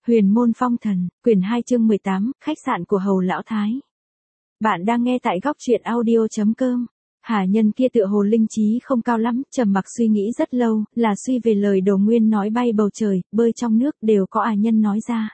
Huyền môn phong thần, quyển 2 chương 18, khách sạn của Hầu Lão Thái. Bạn đang nghe tại góc truyện audio.com. Hà Nhân kia tựa hồ linh trí không cao lắm, trầm mặc suy nghĩ rất lâu, là suy về lời Đồ Nguyên nói bay bầu trời, bơi trong nước đều có Nhân nói ra.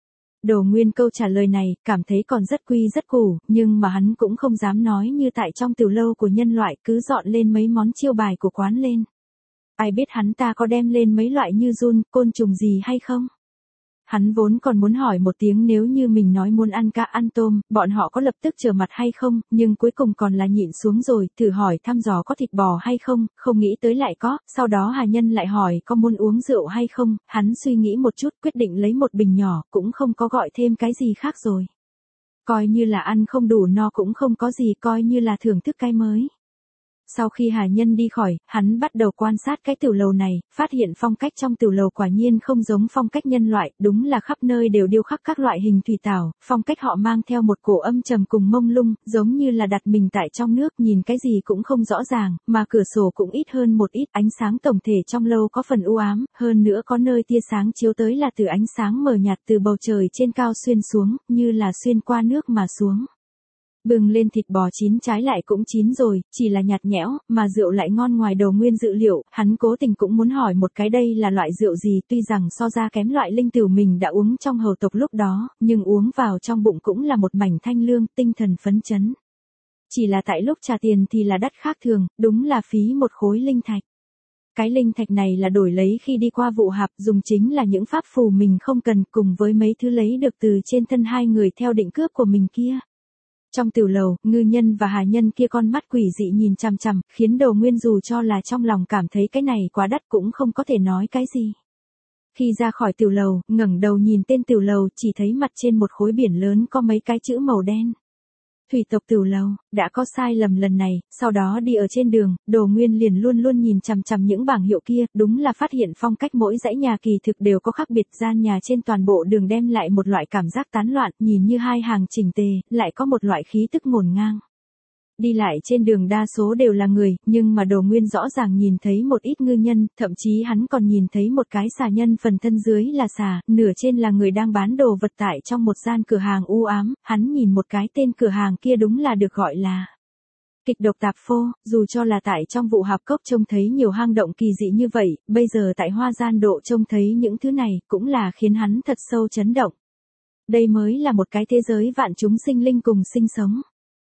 Đồ Nguyên câu trả lời này, cảm thấy còn rất quy rất củ, nhưng mà hắn cũng không dám nói như tại trong tiểu lâu của nhân loại cứ dọn lên mấy món chiêu bài của quán lên. Ai biết hắn ta có đem lên mấy loại như giun, côn trùng gì hay không? Hắn vốn còn muốn hỏi một tiếng nếu như mình nói muốn ăn cá ăn tôm, bọn họ có lập tức trở mặt hay không, nhưng cuối cùng còn là nhịn xuống rồi, thử hỏi thăm dò có thịt bò hay không, không nghĩ tới lại có, sau đó Hà Nhân lại hỏi có muốn uống rượu hay không, hắn suy nghĩ một chút quyết định lấy một bình nhỏ, cũng không có gọi thêm cái gì khác rồi. Coi như là ăn không đủ no cũng không có gì, coi như là thưởng thức cái mới. Sau khi Hà Nhân đi khỏi, hắn bắt đầu quan sát cái tiểu lầu này, phát hiện phong cách trong tiểu lầu quả nhiên không giống phong cách nhân loại, đúng là khắp nơi đều điêu khắc các loại hình thủy tảo, phong cách họ mang theo một cổ âm trầm cùng mông lung, giống như là đặt mình tại trong nước, nhìn cái gì cũng không rõ ràng, mà cửa sổ cũng ít hơn một ít, ánh sáng tổng thể trong lâu có phần u ám, hơn nữa có nơi tia sáng chiếu tới là từ ánh sáng mờ nhạt từ bầu trời trên cao xuyên xuống, như là xuyên qua nước mà xuống. Bừng lên thịt bò chín trái lại cũng chín rồi, chỉ là nhạt nhẽo, mà rượu lại ngon ngoài Đồ Nguyên dự liệu, hắn cố tình cũng muốn hỏi một cái đây là loại rượu gì, tuy rằng so ra kém loại linh tửu mình đã uống trong hầu tộc lúc đó, nhưng uống vào trong bụng cũng là một mảnh thanh lương, tinh thần phấn chấn. Chỉ là tại lúc trả tiền thì là đắt khác thường, đúng là phí một khối linh thạch. Cái linh thạch này là đổi lấy khi đi qua vụ hạp, dùng chính là những pháp phù mình không cần, cùng với mấy thứ lấy được từ trên thân hai người theo định cướp của mình kia. Trong tiểu lầu, Ngư Nhân và Hà Nhân kia con mắt quỷ dị nhìn chằm chằm, khiến Đồ Nguyên dù cho là trong lòng cảm thấy cái này quá đắt cũng không có thể nói cái gì. Khi ra khỏi tiểu lầu, ngẩng đầu nhìn tên tiểu lầu, chỉ thấy mặt trên một khối biển lớn có mấy cái chữ màu đen. Thủy tộc tiểu lầu, đã có sai lầm lần này, sau đó đi ở trên đường, Đồ Nguyên liền luôn luôn nhìn chằm chằm những bảng hiệu kia, đúng là phát hiện phong cách mỗi dãy nhà kỳ thực đều có khác biệt, gian nhà trên toàn bộ đường đem lại một loại cảm giác tán loạn, nhìn như hai hàng chỉnh tề, lại có một loại khí tức ngổn ngang. Đi lại trên đường đa số đều là người, nhưng mà Đồ Nguyên rõ ràng nhìn thấy một ít ngư nhân, thậm chí hắn còn nhìn thấy một cái xà nhân phần thân dưới là xà, nửa trên là người đang bán đồ vật tại trong một gian cửa hàng u ám, hắn nhìn một cái tên cửa hàng kia đúng là được gọi là Kịch độc tạp phô, dù cho là tại trong vụ hạp cốc trông thấy nhiều hang động kỳ dị như vậy, bây giờ tại Hoa Gian Độ trông thấy những thứ này, cũng là khiến hắn thật sâu chấn động. Đây mới là một cái thế giới vạn chúng sinh linh cùng sinh sống.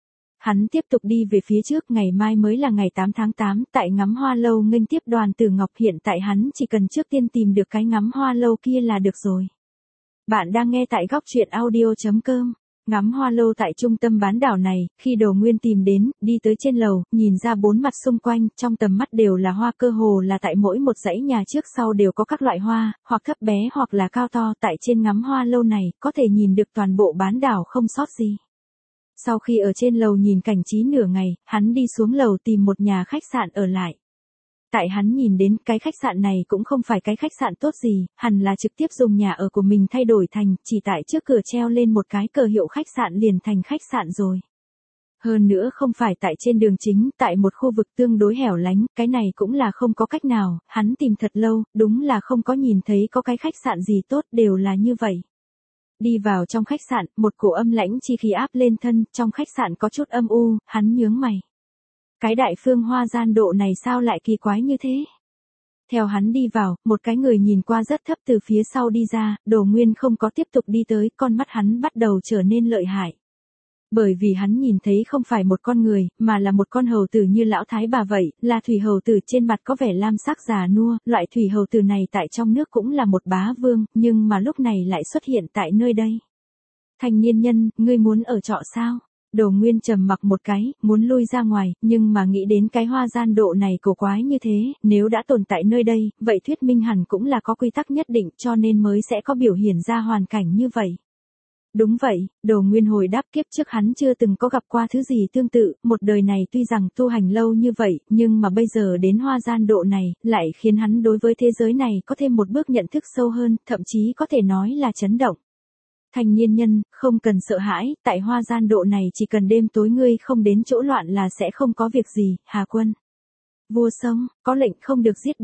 Hắn tiếp tục đi về phía trước, ngày mai mới là ngày 8 tháng 8, tại ngắm hoa lâu nghênh tiếp Đoàn Tử Ngọc, hiện tại hắn chỉ cần trước tiên tìm được cái ngắm hoa lâu kia là được rồi. Bạn đang nghe tại góc truyện audio.com. Ngắm hoa lâu tại trung tâm bán đảo này, khi Đồ Nguyên tìm đến, đi tới trên lầu, nhìn ra bốn mặt xung quanh, trong tầm mắt đều là hoa, cơ hồ là tại mỗi một dãy nhà trước sau đều có các loại hoa, hoặc thấp bé hoặc là cao to, tại trên ngắm hoa lâu này, có thể nhìn được toàn bộ bán đảo không sót gì. Sau khi ở trên lầu nhìn cảnh trí nửa ngày, hắn đi xuống lầu tìm một nhà khách sạn ở lại. Tại hắn nhìn đến cái khách sạn này cũng không phải cái khách sạn tốt gì, hẳn là trực tiếp dùng nhà ở của mình thay đổi thành, chỉ tại trước cửa treo lên một cái cờ hiệu khách sạn liền thành khách sạn rồi. Hơn nữa không phải tại trên đường chính, tại một khu vực tương đối hẻo lánh, cái này cũng là không có cách nào, hắn tìm thật lâu, đúng là không có nhìn thấy có cái khách sạn gì tốt, đều là như vậy. Đi vào trong khách sạn, một cổ âm lãnh chi khí áp lên thân, trong khách sạn có chút âm u, hắn nhướng mày. Cái đại phương Hoa Gian Độ này sao lại kỳ quái như thế? Theo hắn đi vào, một cái người nhìn qua rất thấp từ phía sau đi ra, Đồ Nguyên không có tiếp tục đi tới, con mắt hắn bắt đầu trở nên lợi hại. Bởi vì hắn nhìn thấy không phải một con người, mà là một con hầu tử như lão thái bà vậy, là thủy hầu tử, trên mặt có vẻ lam sắc già nua, loại thủy hầu tử này tại trong nước cũng là một bá vương, nhưng mà lúc này lại xuất hiện tại nơi đây. Thanh niên nhân, ngươi muốn ở trọ sao? Đồ Nguyên trầm mặc một cái, muốn lui ra ngoài, nhưng mà nghĩ đến cái Hoa Gian Độ này cổ quái như thế, nếu đã tồn tại nơi đây, vậy thuyết minh hẳn cũng là có quy tắc nhất định, cho nên mới sẽ có biểu hiện ra hoàn cảnh như vậy. Đúng vậy, Đồ Nguyên hồi đáp, kiếp trước hắn chưa từng có gặp qua thứ gì tương tự, một đời này tuy rằng tu hành lâu như vậy, nhưng mà bây giờ đến Hoa Gian Độ này, lại khiến hắn đối với thế giới này có thêm một bước nhận thức sâu hơn, thậm chí có thể nói là chấn động. Thanh niên nhân, không cần sợ hãi, tại Hoa Gian Độ này chỉ cần đêm tối ngươi không đến chỗ loạn là sẽ không có việc gì, Hà Quân. Vua Sông, có lệnh không được giết bừa.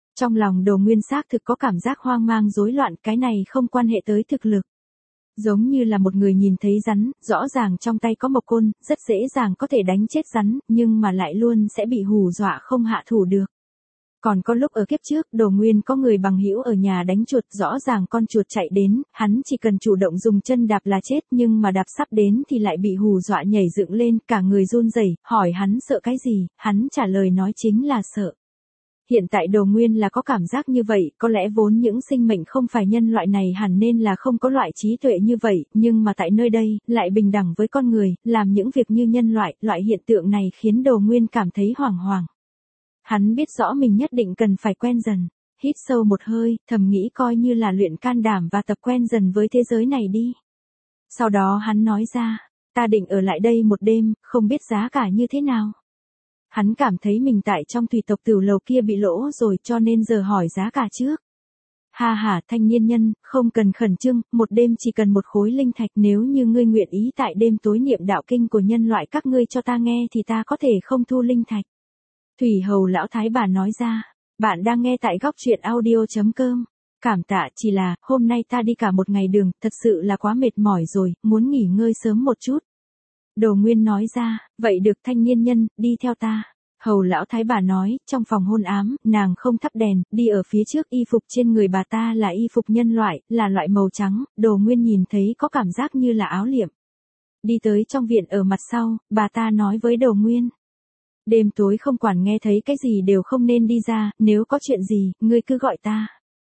Trong lòng Đồ Nguyên xác thực có cảm giác hoang mang rối loạn, cái này không quan hệ tới thực lực. Giống như là một người nhìn thấy rắn, rõ ràng trong tay có mộc côn, rất dễ dàng có thể đánh chết rắn, nhưng mà lại luôn sẽ bị hù dọa không hạ thủ được. Còn có lúc ở kiếp trước, Đồ Nguyên có người bằng hữu ở nhà đánh chuột, rõ ràng con chuột chạy đến, hắn chỉ cần chủ động dùng chân đạp là chết, nhưng mà đạp sắp đến thì lại bị hù dọa nhảy dựng lên, cả người run rẩy, hỏi hắn sợ cái gì, hắn trả lời nói chính là sợ. Hiện tại Đồ Nguyên là có cảm giác như vậy, có lẽ vốn những sinh mệnh không phải nhân loại này hẳn nên là không có loại trí tuệ như vậy, nhưng mà tại nơi đây, lại bình đẳng với con người, làm những việc như nhân loại, loại hiện tượng này khiến Đồ Nguyên cảm thấy hoảng hoảng. Hắn biết rõ mình nhất định cần phải quen dần, hít sâu một hơi, thầm nghĩ coi như là luyện can đảm và tập quen dần với thế giới này đi. Sau đó hắn nói ra, ta định ở lại đây một đêm, không biết giá cả như thế nào. Hắn cảm thấy mình tại trong thủy tộc tửu lầu kia bị lỗ rồi cho nên giờ hỏi giá cả trước. Ha ha, thanh niên nhân, không cần khẩn trương, một đêm chỉ cần một khối linh thạch, nếu như ngươi nguyện ý tại đêm tối niệm đạo kinh của nhân loại các ngươi cho ta nghe thì ta có thể không thu linh thạch. Thủy hầu lão thái bà nói ra, bạn đang nghe tại góc truyện audio.com. Cảm tạ, chỉ là, hôm nay ta đi cả một ngày đường, thật sự là quá mệt mỏi rồi, muốn nghỉ ngơi sớm một chút. Đồ Nguyên nói ra, vậy được thanh niên nhân, đi theo ta. Hầu lão thái bà nói, trong phòng hôn ám, nàng không thắp đèn, đi ở phía trước, y phục trên người bà ta là y phục nhân loại, là loại màu trắng, Đồ Nguyên nhìn thấy có cảm giác như là áo liệm. Đi tới trong viện ở mặt sau, bà ta nói với Đồ Nguyên. Đêm tối không quản nghe thấy cái gì đều không nên đi ra, nếu có chuyện gì, ngươi cứ gọi ta.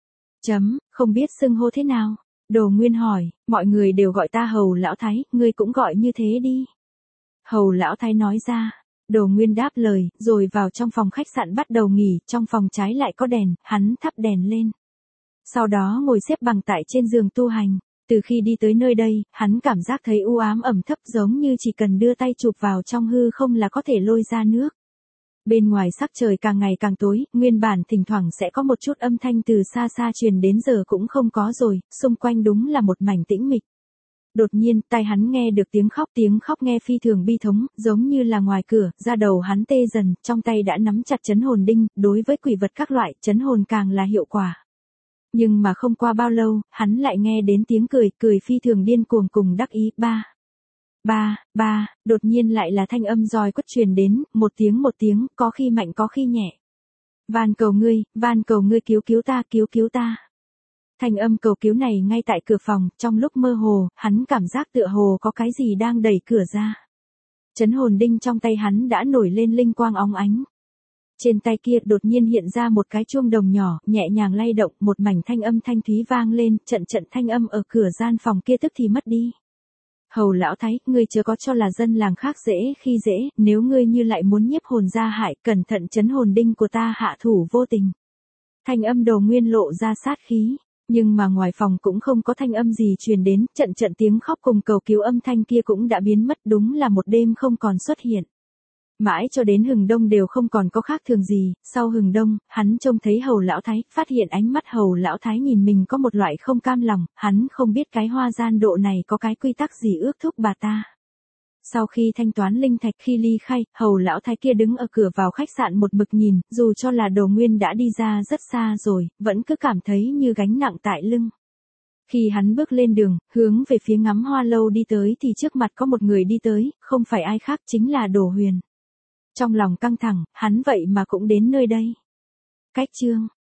Không biết xưng hô thế nào? Đồ Nguyên hỏi, mọi người đều gọi ta Hầu lão thái, ngươi cũng gọi như thế đi. Hầu lão thái nói ra. Đồ Nguyên đáp lời, rồi vào trong phòng khách sạn bắt đầu nghỉ, trong phòng trái lại có đèn, hắn thắp đèn lên. Sau đó ngồi xếp bằng tại trên giường tu hành. Từ khi đi tới nơi đây, hắn cảm giác thấy u ám ẩm thấp giống như chỉ cần đưa tay chụp vào trong hư không là có thể lôi ra nước. Bên ngoài sắc trời càng ngày càng tối, nguyên bản thỉnh thoảng sẽ có một chút âm thanh từ xa xa truyền đến giờ cũng không có rồi, xung quanh đúng là một mảnh tĩnh mịch. Đột nhiên, tai hắn nghe được tiếng khóc nghe phi thường bi thống, giống như là ngoài cửa, da đầu hắn tê dần, trong tay đã nắm chặt trấn hồn đinh, đối với quỷ vật các loại, trấn hồn càng là hiệu quả. Nhưng mà không qua bao lâu, hắn lại nghe đến tiếng cười phi thường điên cuồng cùng đắc ý, ba, đột nhiên lại là thanh âm roi quất truyền đến, một tiếng, có khi mạnh có khi nhẹ. Van cầu ngươi cứu ta. Thanh âm cầu cứu này ngay tại cửa phòng, trong lúc mơ hồ, hắn cảm giác tựa hồ có cái gì đang đẩy cửa ra. Trấn hồn đinh trong tay hắn đã nổi lên linh quang óng ánh. Trên tay kia đột nhiên hiện ra một cái chuông đồng nhỏ, nhẹ nhàng lay động, một mảnh thanh âm thanh thúy vang lên, trận thanh âm ở cửa gian phòng kia tức thì mất đi. Hầu lão thái, ngươi chớ có cho là dân làng khác dễ khi dễ, nếu ngươi như lại muốn nhiếp hồn ra hại, cẩn thận trấn hồn đinh của ta hạ thủ vô tình. Thanh âm Đồ Nguyên lộ ra sát khí, nhưng mà ngoài phòng cũng không có thanh âm gì truyền đến, trận tiếng khóc cùng cầu cứu âm thanh kia cũng đã biến mất, đúng là một đêm không còn xuất hiện. Mãi cho đến hừng đông đều không còn có khác thường gì, sau hừng đông, hắn trông thấy Hầu lão thái, phát hiện ánh mắt Hầu lão thái nhìn mình có một loại không cam lòng, hắn không biết cái hoa gian độ này có cái quy tắc gì ước thúc bà ta. Sau khi thanh toán linh thạch khi ly khai, Hầu lão thái kia đứng ở cửa vào khách sạn một mực nhìn, dù cho là Đồ Nguyên đã đi ra rất xa rồi, vẫn cứ cảm thấy như gánh nặng tại lưng. Khi hắn bước lên đường, hướng về phía ngắm hoa lâu đi tới thì trước mặt có một người đi tới, không phải ai khác chính là Đồ Huyền. Trong lòng căng thẳng, hắn vậy mà cũng đến nơi đây. Cách chương